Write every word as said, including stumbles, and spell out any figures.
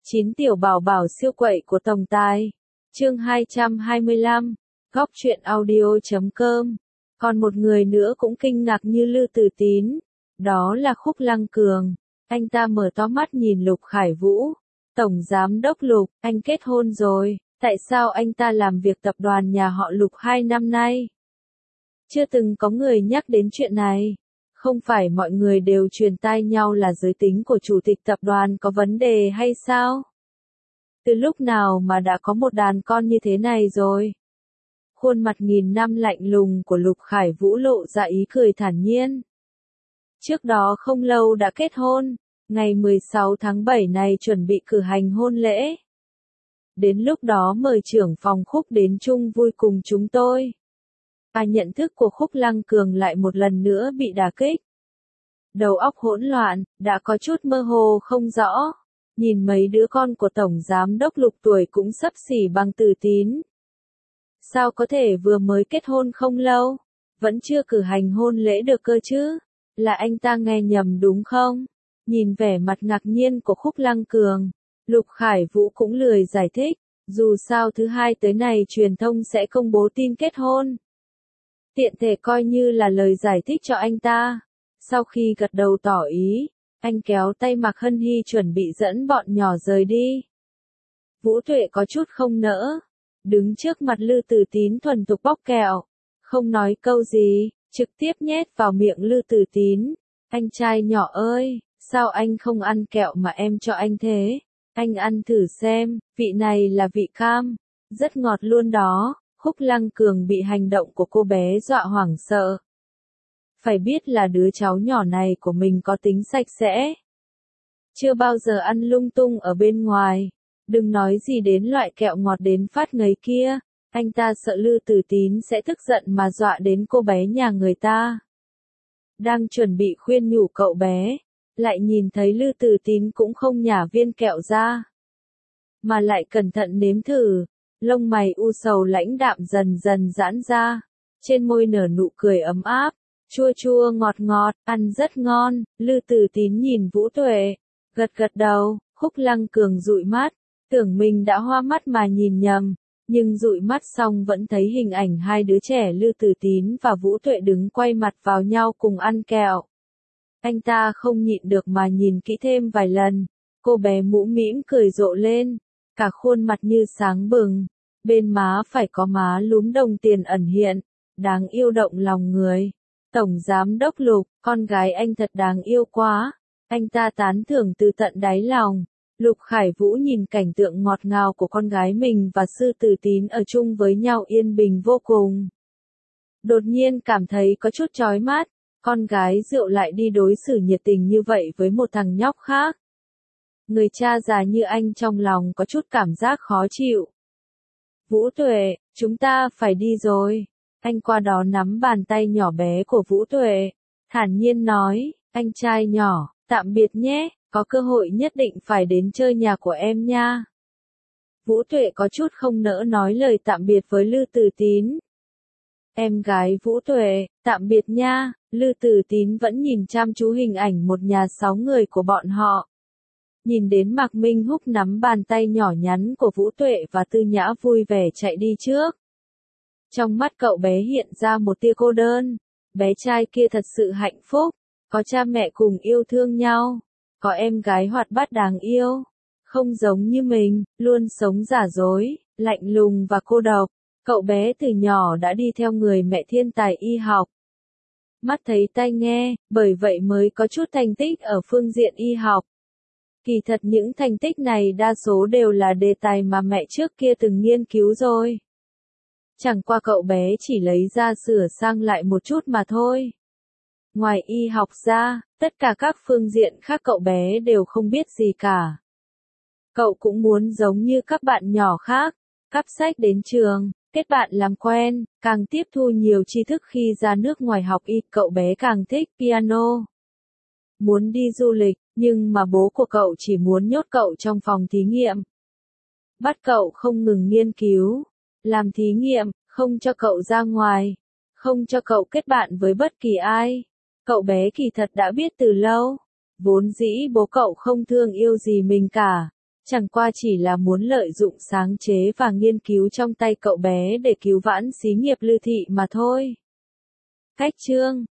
Chín tiểu bảo bảo siêu quậy của tổng tài. Chương hai trăm hai mươi lăm, góc truyện audio chấm com. Còn một người nữa cũng kinh ngạc như Lư Tử Tín, đó là Khúc Lăng Cường. Anh ta mở to mắt nhìn Lục Khải Vũ. Tổng giám đốc Lục, anh kết hôn rồi, tại sao anh ta làm việc tập đoàn nhà họ Lục hai năm nay? Chưa từng có người nhắc đến chuyện này. Không phải mọi người đều truyền tai nhau là giới tính của chủ tịch tập đoàn có vấn đề hay sao? Từ lúc nào mà đã có một đàn con như thế này rồi? Khuôn mặt nghìn năm lạnh lùng của Lục Khải Vũ lộ ra ý cười thản nhiên. Trước đó không lâu đã kết hôn, ngày mười sáu tháng bảy này chuẩn bị cử hành hôn lễ. Đến lúc đó mời trưởng phòng Khúc đến chung vui cùng chúng tôi. Và nhận thức của Khúc Lăng Cường lại một lần nữa bị đả kích. Đầu óc hỗn loạn, đã có chút mơ hồ không rõ. Nhìn mấy đứa con của Tổng Giám đốc Lục tuổi cũng xấp xỉ bằng Tử Tín. Sao có thể vừa mới kết hôn không lâu, vẫn chưa cử hành hôn lễ được cơ chứ? Là anh ta nghe nhầm đúng không? Nhìn vẻ mặt ngạc nhiên của Khúc Lăng Cường, Lục Khải Vũ cũng lười giải thích. Dù sao thứ hai tới này truyền thông sẽ công bố tin kết hôn. Tiện thể coi như là lời giải thích cho anh ta. Sau khi gật đầu tỏ ý, anh kéo tay Mạc Hân Hy chuẩn bị dẫn bọn nhỏ rời đi. Vũ Tuệ có chút không nỡ, đứng trước mặt Lư Tử Tín thuần tục bóc kẹo, không nói câu gì, trực tiếp nhét vào miệng Lư Tử Tín. Anh trai nhỏ ơi, sao anh không ăn kẹo mà em cho anh thế? Anh ăn thử xem, vị này là vị cam, rất ngọt luôn đó. Khúc Lăng Cường bị hành động của cô bé dọa hoảng sợ. Phải biết là đứa cháu nhỏ này của mình có tính sạch sẽ. Chưa bao giờ ăn lung tung ở bên ngoài. Đừng nói gì đến loại kẹo ngọt đến phát ngấy kia. Anh ta sợ Lư Tử Tín sẽ tức giận mà dọa đến cô bé nhà người ta. Đang chuẩn bị khuyên nhủ cậu bé, lại nhìn thấy Lư Tử Tín cũng không nhả viên kẹo ra, mà lại cẩn thận nếm thử. Lông mày u sầu lãnh đạm dần dần giãn ra, trên môi nở nụ cười ấm áp, chua chua ngọt ngọt, ăn rất ngon. Lư Tử Tín nhìn Vũ Tuệ, gật gật đầu. Khúc Lăng Cường dụi mắt, tưởng mình đã hoa mắt mà nhìn nhầm, nhưng dụi mắt xong vẫn thấy hình ảnh hai đứa trẻ Lư Tử Tín và Vũ Tuệ đứng quay mặt vào nhau cùng ăn kẹo. Anh ta không nhịn được mà nhìn kỹ thêm vài lần, cô bé mũm mĩm cười rộ lên, cả khuôn mặt như sáng bừng. Bên má phải có má lúm đồng tiền ẩn hiện, đáng yêu động lòng người. Tổng Giám đốc Lục, con gái anh thật đáng yêu quá. Anh ta tán thưởng từ tận đáy lòng. Lục Khải Vũ nhìn cảnh tượng ngọt ngào của con gái mình và Sư Tử Tín ở chung với nhau yên bình vô cùng. Đột nhiên cảm thấy có chút chói mắt, con gái rượu lại đi đối xử nhiệt tình như vậy với một thằng nhóc khác. Người cha già như anh trong lòng có chút cảm giác khó chịu. Vũ Tuệ, chúng ta phải đi rồi. Anh qua đó nắm bàn tay nhỏ bé của Vũ Tuệ, thản nhiên nói, anh trai nhỏ, tạm biệt nhé, có cơ hội nhất định phải đến chơi nhà của em nha. Vũ Tuệ có chút không nỡ nói lời tạm biệt với Lư Tử Tín. Em gái Vũ Tuệ, tạm biệt nha. Lư Tử Tín vẫn nhìn chăm chú hình ảnh một nhà sáu người của bọn họ. Nhìn đến Mạc Minh Húc nắm bàn tay nhỏ nhắn của Vũ Tuệ và Tư Nhã vui vẻ chạy đi trước. Trong mắt cậu bé hiện ra một tia cô đơn. Bé trai kia thật sự hạnh phúc, có cha mẹ cùng yêu thương nhau, có em gái hoạt bát đáng yêu, không giống như mình, luôn sống giả dối, lạnh lùng và cô độc. Cậu bé từ nhỏ đã đi theo người mẹ thiên tài y học. Mắt thấy tai nghe, bởi vậy mới có chút thành tích ở phương diện y học. Kỳ thật những thành tích này đa số đều là đề tài mà mẹ trước kia từng nghiên cứu rồi. Chẳng qua cậu bé chỉ lấy ra sửa sang lại một chút mà thôi. Ngoài y học ra, tất cả các phương diện khác cậu bé đều không biết gì cả. Cậu cũng muốn giống như các bạn nhỏ khác, cắp sách đến trường, kết bạn làm quen, càng tiếp thu nhiều tri thức khi ra nước ngoài học y. Cậu bé càng thích piano. Muốn đi du lịch, nhưng mà bố của cậu chỉ muốn nhốt cậu trong phòng thí nghiệm. Bắt cậu không ngừng nghiên cứu, làm thí nghiệm, không cho cậu ra ngoài, không cho cậu kết bạn với bất kỳ ai. Cậu bé kỳ thật đã biết từ lâu, vốn dĩ bố cậu không thương yêu gì mình cả, Chẳng qua chỉ là muốn lợi dụng sáng chế và nghiên cứu trong tay cậu bé để cứu vãn xí nghiệp Lư Thị mà thôi. Cách chương